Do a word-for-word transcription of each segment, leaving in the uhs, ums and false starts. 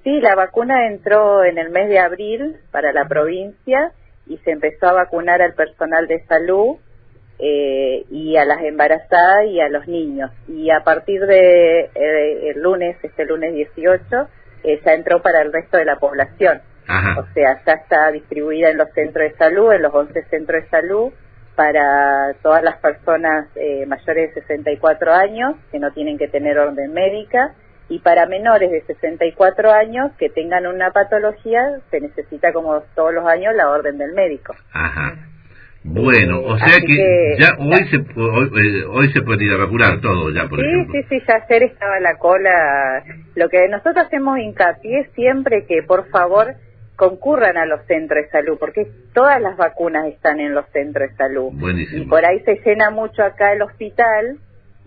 Sí, la vacuna entró en el mes de abril para la provincia y se empezó a vacunar al personal de salud eh, y a las embarazadas y a los niños. Y a partir de eh, el lunes, este lunes dieciocho, eh, ya entró para el resto de la población. Ajá. O sea, ya está distribuida en los centros de salud, en los once centros de salud, para todas las personas eh, mayores de sesenta y cuatro años que no tienen que tener orden médica, y para menores de sesenta y cuatro años que tengan una patología se necesita, como todos los años, la orden del médico. Ajá. Bueno, eh, o sea que, que ya hoy se hoy, hoy se puede ir a vacunar todo ya, por sí, ejemplo. Sí, sí, ya ayer estaba la cola. Lo que nosotros hacemos hincapié siempre que por favor concurran a los centros de salud, porque todas las vacunas están en los centros de salud. Buenísimo. Y por ahí se llena mucho acá el hospital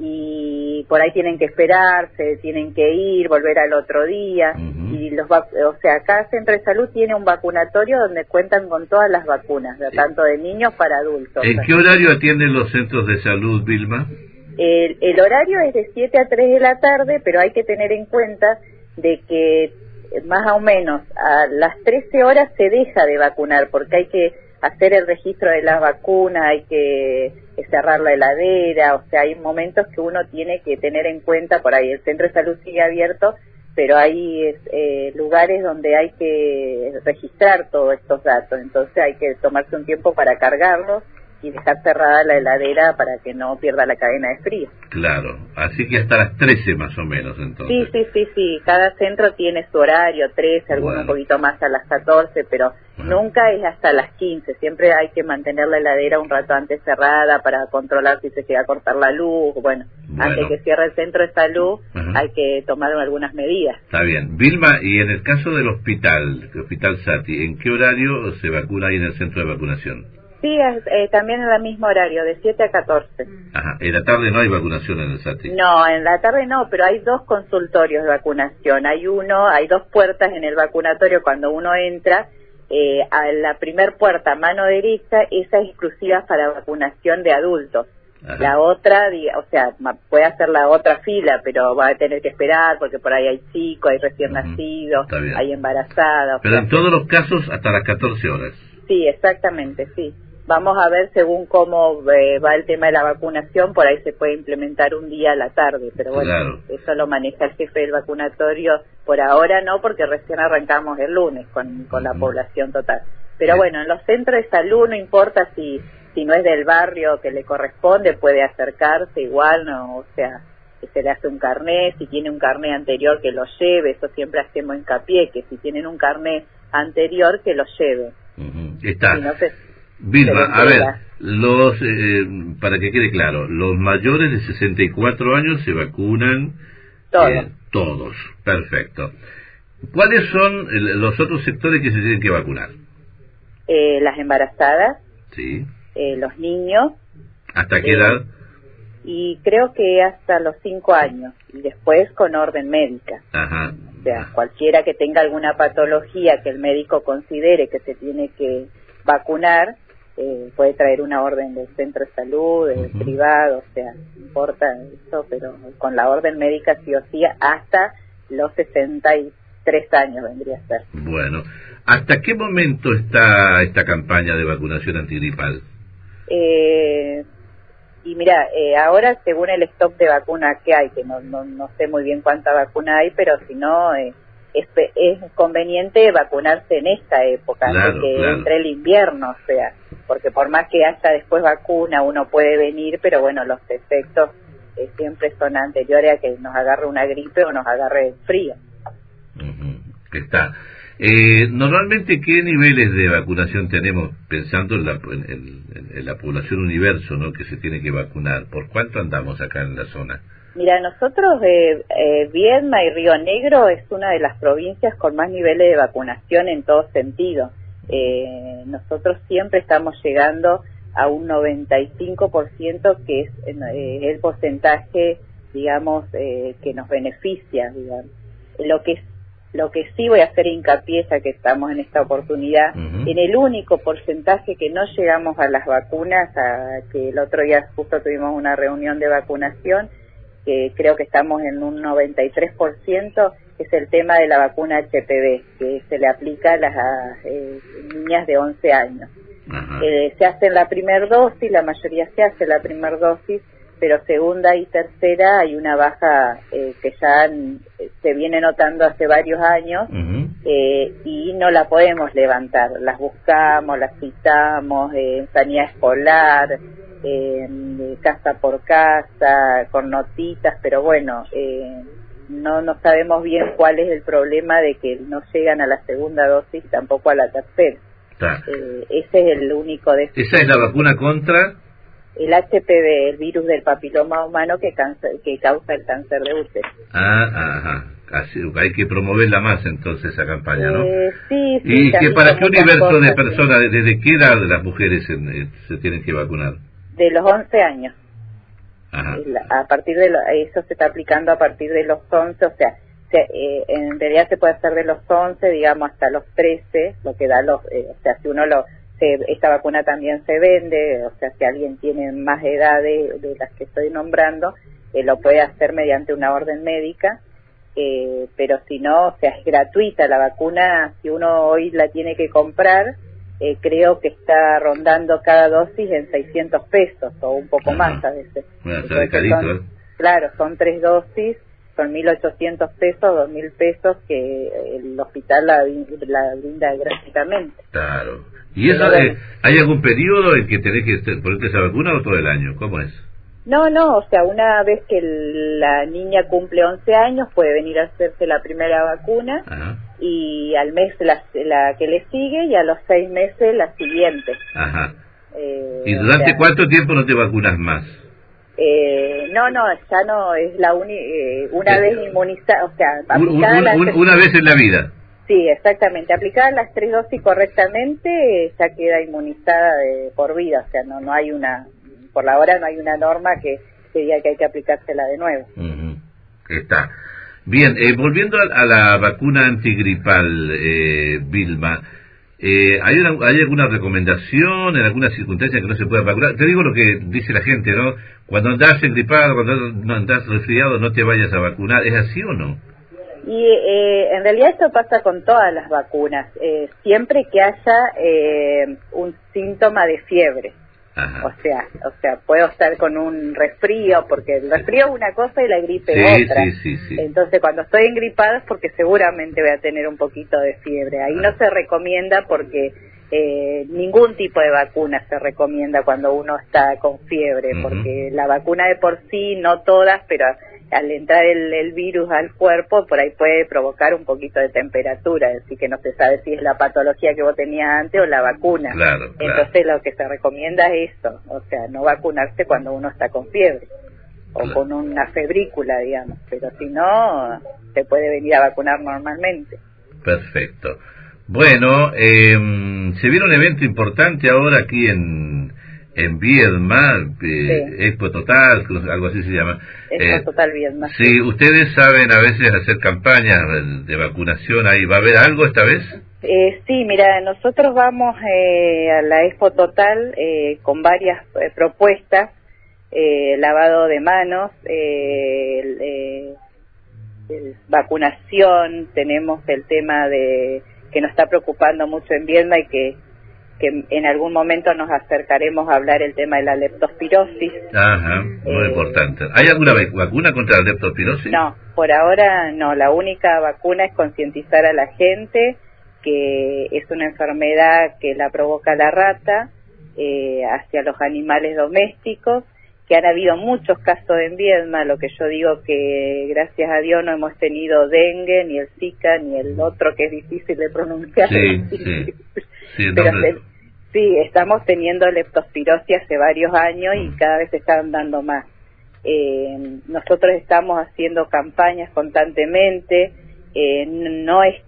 y por ahí tienen que esperarse, tienen que ir, volver al otro día. Uh-huh. Y los vac- o sea, cada centro de salud tiene un vacunatorio donde cuentan con todas las vacunas, Sí. tanto de niños para adultos. ¿En qué horario atienden los centros de salud, Vilma? El, el horario es de siete a tres de la tarde, pero hay que tener en cuenta de que más o menos a las trece horas se deja de vacunar, porque hay que hacer el registro de las vacunas, hay que cerrar la heladera, o sea, hay momentos que uno tiene que tener en cuenta. Por ahí el centro de salud sigue abierto, pero hay eh, lugares donde hay que registrar todos estos datos, entonces hay que tomarse un tiempo para cargarlos y dejar cerrada la heladera para que no pierda la cadena de frío. Claro, así que hasta las trece más o menos, entonces. Sí, sí, sí, sí, cada centro tiene su horario, trece, algunos Bueno. un poquito más a las catorce, pero Bueno. nunca es hasta las quince, siempre hay que mantener la heladera un rato antes cerrada para controlar si se llega a cortar la luz. Bueno, Bueno. antes que cierre el centro de salud Ajá. hay que tomar algunas medidas. Está bien. Vilma, y en el caso del hospital, el Hospital Sati, ¿en qué horario se vacuna ahí en el centro de vacunación? Sí, es, eh, también en el mismo horario, de siete a catorce. Ajá, en la tarde no hay vacunación en el Sati. No, en la tarde no, pero hay dos consultorios de vacunación. Hay uno, hay dos puertas en el vacunatorio cuando uno entra. Eh, a la primer puerta, mano derecha, esa es exclusiva para vacunación de adultos. Ajá. La otra, o sea, puede hacer la otra fila, pero va a tener que esperar porque por ahí hay chicos, hay recién Ujú. nacidos, Está bien. hay embarazadas. Pero en todos los casos hasta las catorce horas. Sí, exactamente, sí. Vamos a ver según cómo eh, va el tema de la vacunación, por ahí se puede implementar un día a la tarde, pero bueno, Claro. eso lo maneja el jefe del vacunatorio. Por ahora no, porque recién arrancamos el lunes con, con la Ujú. población total. Pero Bien. bueno, en los centros de salud no importa si si no es del barrio que le corresponde, puede acercarse igual, no, o sea, que se le hace un carné, si tiene un carné anterior que lo lleve, eso siempre hacemos hincapié, que si tienen un carné anterior que lo lleve. Ujú. Está. Si no se- Vilma, se a ver, entera. los eh, para que quede claro, los mayores de sesenta y cuatro años se vacunan Todo. eh, todos, perfecto. ¿Cuáles son el- los otros sectores que se tienen que vacunar? Eh, las embarazadas, Sí. eh, los niños, ¿Hasta qué Eh, edad? y creo que hasta los cinco años, y después con orden médica. Ajá. O sea, cualquiera que tenga alguna patología que el médico considere que se tiene que vacunar, eh, puede traer una orden del centro de salud, del Ujú. privado, o sea, no importa eso, pero con la orden médica sí o sí hasta los sesenta y tres años vendría a ser. Bueno, ¿hasta qué momento está esta campaña de vacunación antigripal? Eh, y mira, eh, ahora según el stock de vacunas que hay, que no, no, no sé muy bien cuánta vacuna hay, pero si no, eh, es, es conveniente vacunarse en esta época, Claro, antes que claro. entre el invierno, o sea, porque por más que haya después vacuna, uno puede venir, pero bueno, los efectos eh, siempre son anteriores a que nos agarre una gripe o nos agarre frío. Ujú. Está. Eh, normalmente, ¿qué niveles de vacunación tenemos pensando en la, en, en- en la población universo, ¿no?, que se tiene que vacunar? ¿Por cuánto andamos acá en la zona? Mira, nosotros, eh, eh, Viedma y Río Negro es una de las provincias con más niveles de vacunación en todo sentido. Eh, nosotros siempre estamos llegando a un noventa y cinco por ciento, que es eh, el porcentaje, digamos, eh, que nos beneficia, digamos. Lo que lo que sí voy a hacer hincapié, ya que estamos en esta oportunidad, Ujú. en el único porcentaje que no llegamos a las vacunas, a que el otro día justo tuvimos una reunión de vacunación, que creo que estamos en un noventa y tres por ciento, es el tema de la vacuna H P V, que se le aplica a las eh, niñas de once años. Eh, se hace la primera dosis, la mayoría se hace la primera dosis, pero segunda y tercera hay una baja eh, que ya han, se viene notando hace varios años, uh-huh. eh, y no la podemos levantar. Las buscamos, las citamos eh, en sanidad escolar, eh, casa por casa, con notitas, pero bueno, eh, no no sabemos bien cuál es el problema de que no llegan a la segunda dosis, tampoco a la tercera. Eh, ese es el único de ¿Esa es la vacuna contra? El H P V, el virus del papiloma humano que, cáncer, que causa el cáncer de útero. Ah, ajá. Así, hay que promoverla más entonces esa campaña, ¿no? Eh, sí, sí. ¿Y que para qué universo cosas, de personas, sí. desde qué edad las mujeres en, eh, se tienen que vacunar? De los once años. Ajá. A partir de lo, eso se está aplicando a partir de los once, o sea, se, eh, en realidad se puede hacer de los once, digamos, hasta los trece, lo que da los, eh, o sea, si uno lo, se, esta vacuna también se vende, o sea, si alguien tiene más edad de, de las que estoy nombrando, eh, lo puede hacer mediante una orden médica, eh, pero si no, o sea, es gratuita la vacuna, si uno hoy la tiene que comprar, eh, creo que está rondando cada dosis en seiscientos pesos, o un poco Ajá. más a veces. Bueno, está carito, son, ¿eh? Claro, son tres dosis, son mil ochocientos pesos, dos mil pesos que el hospital la, la brinda gratuitamente. Claro. ¿Y eso, eh, hay algún periodo en que tenés que ponerte esa vacuna o todo el año? ¿Cómo es? No, no, o sea, una vez que la niña cumple once años puede venir a hacerse la primera vacuna. Ajá. Y al mes la, la que le sigue y a los seis meses la siguiente. Ajá. Eh, ¿Y durante o sea, cuánto tiempo no te vacunas más? Eh, no, no, ya no es la uni, eh, una eh, vez inmunizada, o sea, aplicada un, un, un, las, una vez en la vida. Sí, exactamente, aplicadas las tres dosis correctamente, ya queda inmunizada de, por vida, o sea, no no hay una, por la hora no hay una norma que, que diga que hay que aplicársela de nuevo. Uh-huh. Está. Bien, eh, volviendo a, a la vacuna antigripal, eh, Vilma, eh, ¿hay, una, ¿hay alguna recomendación en alguna circunstancia que no se pueda vacunar? Te digo lo que dice la gente, ¿no? Cuando andás engripado, cuando andás resfriado, no te vayas a vacunar. ¿Es así o no? Y eh, en realidad esto pasa con todas las vacunas, eh, siempre que haya eh, un síntoma de fiebre. Ajá. O sea, o sea, puedo estar con un resfrío, porque el resfrío es una cosa y la gripe sí, es otra. Sí, sí, sí. Entonces, cuando estoy engripada es porque seguramente voy a tener un poquito de fiebre. Ahí Ajá. no se recomienda porque eh, ningún tipo de vacuna se recomienda cuando uno está con fiebre, uh-huh. porque la vacuna de por sí, no todas, pero al entrar el, el virus al cuerpo, por ahí puede provocar un poquito de temperatura, es decir, que no se sabe si es la patología que vos tenías antes o la vacuna. Claro, claro. Entonces lo que se recomienda es eso, o sea, no vacunarse cuando uno está con fiebre o claro. con una febrícula, digamos, pero si no, se puede venir a vacunar normalmente. Perfecto. Bueno, eh, se viene un evento importante ahora aquí en en Viedma, eh, sí. Expo Total, algo así se llama. Expo eh, Total Viedma. Sí, ustedes saben a veces hacer campañas de vacunación ahí. ¿Va a haber algo esta vez? Eh, sí, mira, nosotros vamos eh, a la Expo Total eh, con varias eh, propuestas, eh, lavado de manos, eh, eh, eh, vacunación, tenemos el tema de que nos está preocupando mucho en Viedma y que que en algún momento nos acercaremos a hablar el tema de la leptospirosis. Ajá, muy eh, importante. ¿Hay alguna vacuna contra la leptospirosis? No, por ahora no. La única vacuna es concientizar a la gente que es una enfermedad que la provoca la rata eh, hacia los animales domésticos, que han habido muchos casos en Viedma, lo que yo digo que gracias a Dios no hemos tenido dengue, ni el Zika, ni el otro que es difícil de pronunciar. Sí, sí. Sí, Pero se, sí, estamos teniendo leptospirosis hace varios años y cada vez se están dando más. Eh, nosotros estamos haciendo campañas constantemente, eh, no es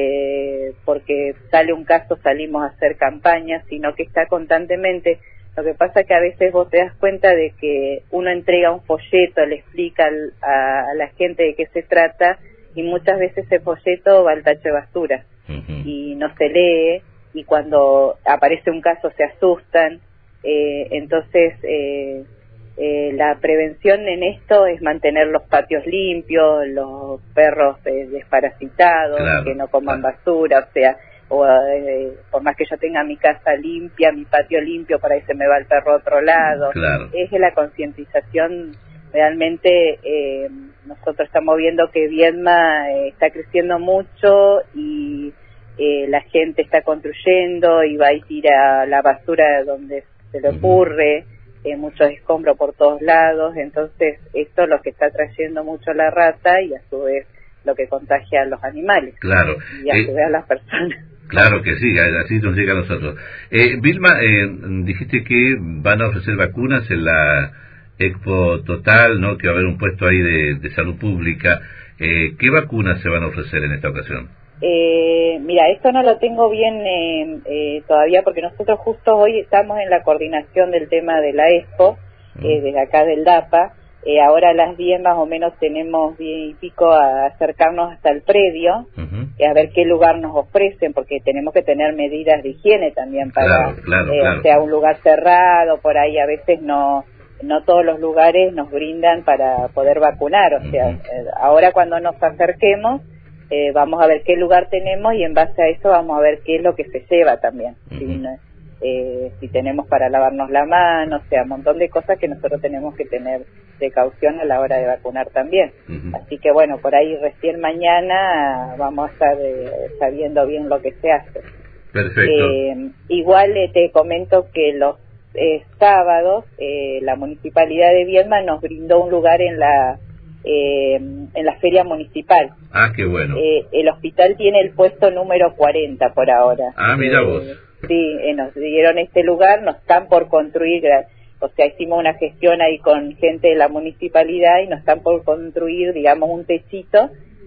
que porque sale un caso salimos a hacer campañas, sino que está constantemente. Lo que pasa es que a veces vos te das cuenta de que uno entrega un folleto, le explica al, a, a la gente de qué se trata y muchas veces ese folleto va al tacho de basura uh-huh. y no se lee. Y cuando aparece un caso se asustan, eh, entonces eh, eh, la prevención en esto es mantener los patios limpios, los perros eh, desparasitados, claro, que no coman claro. basura, o sea, o, eh, por más que yo tenga mi casa limpia, mi patio limpio, por ahí se me va el perro a otro lado. Claro. Es la concientización, realmente eh, nosotros estamos viendo que Viedma eh, está creciendo mucho y eh, la gente está construyendo y va y tira la basura donde se le ocurre, eh, muchos escombros por todos lados, entonces esto es lo que está trayendo mucho la rata y a su vez lo que contagia a los animales. Claro. Y a su eh... vez a las personas. Claro que sí, así nos llega a nosotros. Eh, Vilma, eh, dijiste que van a ofrecer vacunas en la Expo Total, ¿no? Que va a haber un puesto ahí de, de salud pública. Eh, ¿Qué vacunas se van a ofrecer en esta ocasión? Eh, mira, esto no lo tengo bien eh, eh, todavía porque nosotros justo hoy estamos en la coordinación del tema de la Expo, eh, desde acá del D A P A. Eh, ahora a las diez más o menos tenemos diez y pico a acercarnos hasta el predio, uh-huh. y a ver qué lugar nos ofrecen, porque tenemos que tener medidas de higiene también para, claro, claro, eh, claro. o sea, un lugar cerrado, por ahí a veces no no todos los lugares nos brindan para poder vacunar, o sea, uh-huh. eh, ahora cuando nos acerquemos, eh, vamos a ver qué lugar tenemos y en base a eso vamos a ver qué es lo que se lleva también, uh-huh. si, eh, si tenemos para lavarnos la mano, o sea, un montón de cosas que nosotros tenemos que tener precaución a la hora de vacunar también. Uh-huh. Así que bueno, por ahí recién mañana vamos a estar eh, sabiendo bien lo que se hace. Perfecto. Eh, igual eh, te comento que los eh, sábados eh, la Municipalidad de Viedma nos brindó un lugar en la eh, en la feria municipal. Ah, qué bueno. Eh, el hospital tiene el puesto número cuarenta por ahora. Ah, mira eh, vos. Sí, eh, nos dieron este lugar, nos están por construir, o sea, hicimos una gestión ahí con gente de la municipalidad y nos están por construir, digamos, un techito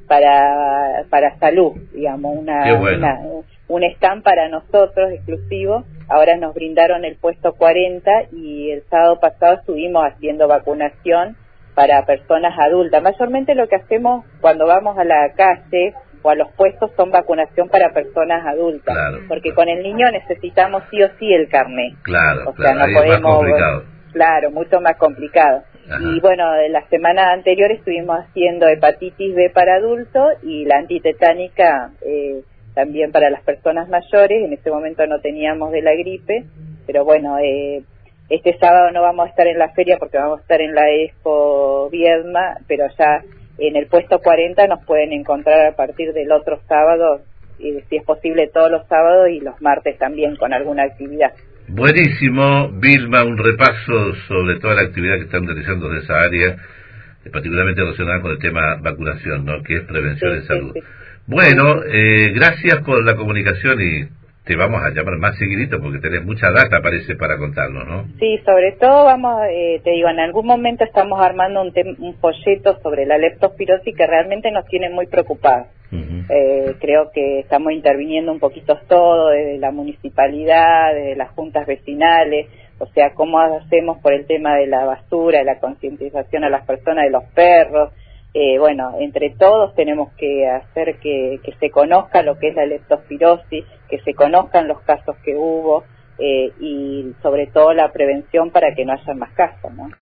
para para salud, digamos, una, bueno. una un stand para nosotros exclusivo. Ahora nos brindaron el puesto cuarenta y el sábado pasado estuvimos haciendo vacunación para personas adultas. Mayormente lo que hacemos cuando vamos a la calle o a los puestos son vacunación para personas adultas, claro, porque con el niño necesitamos sí o sí el carnet. Claro, o sea, claro, no ahí podemos, es más complicado. Claro, mucho más complicado. Ajá. Y bueno, la semana anterior estuvimos haciendo hepatitis B para adultos y la antitetánica eh, también para las personas mayores. En este momento no teníamos de la gripe, pero bueno, eh, este sábado no vamos a estar en la feria porque vamos a estar en la Expo Viedma, pero ya en el puesto cuarenta nos pueden encontrar a partir del otro sábado, y si es posible todos los sábados y los martes también con alguna actividad. Buenísimo, Vilma, un repaso sobre toda la actividad que están realizando de esa área, particularmente relacionada con el tema vacunación, ¿no? Que es prevención sí, de salud. Sí, sí. Bueno, eh, gracias por la comunicación y te vamos a llamar más seguidito porque tenés mucha data, parece, para contarnos, ¿no? Sí, sobre todo vamos, eh, te digo, en algún momento estamos armando un, un folleto sobre la leptospirosis que realmente nos tiene muy preocupados. Uh-huh. Eh, creo que estamos interviniendo un poquito todo, desde la municipalidad, desde las juntas vecinales, o sea, cómo hacemos por el tema de la basura, de la concientización a las personas, de los perros. Eh, bueno, entre todos tenemos que hacer que, que se conozca lo que es la leptospirosis, que se conozcan los casos que hubo eh, y sobre todo la prevención para que no haya más casos, ¿no?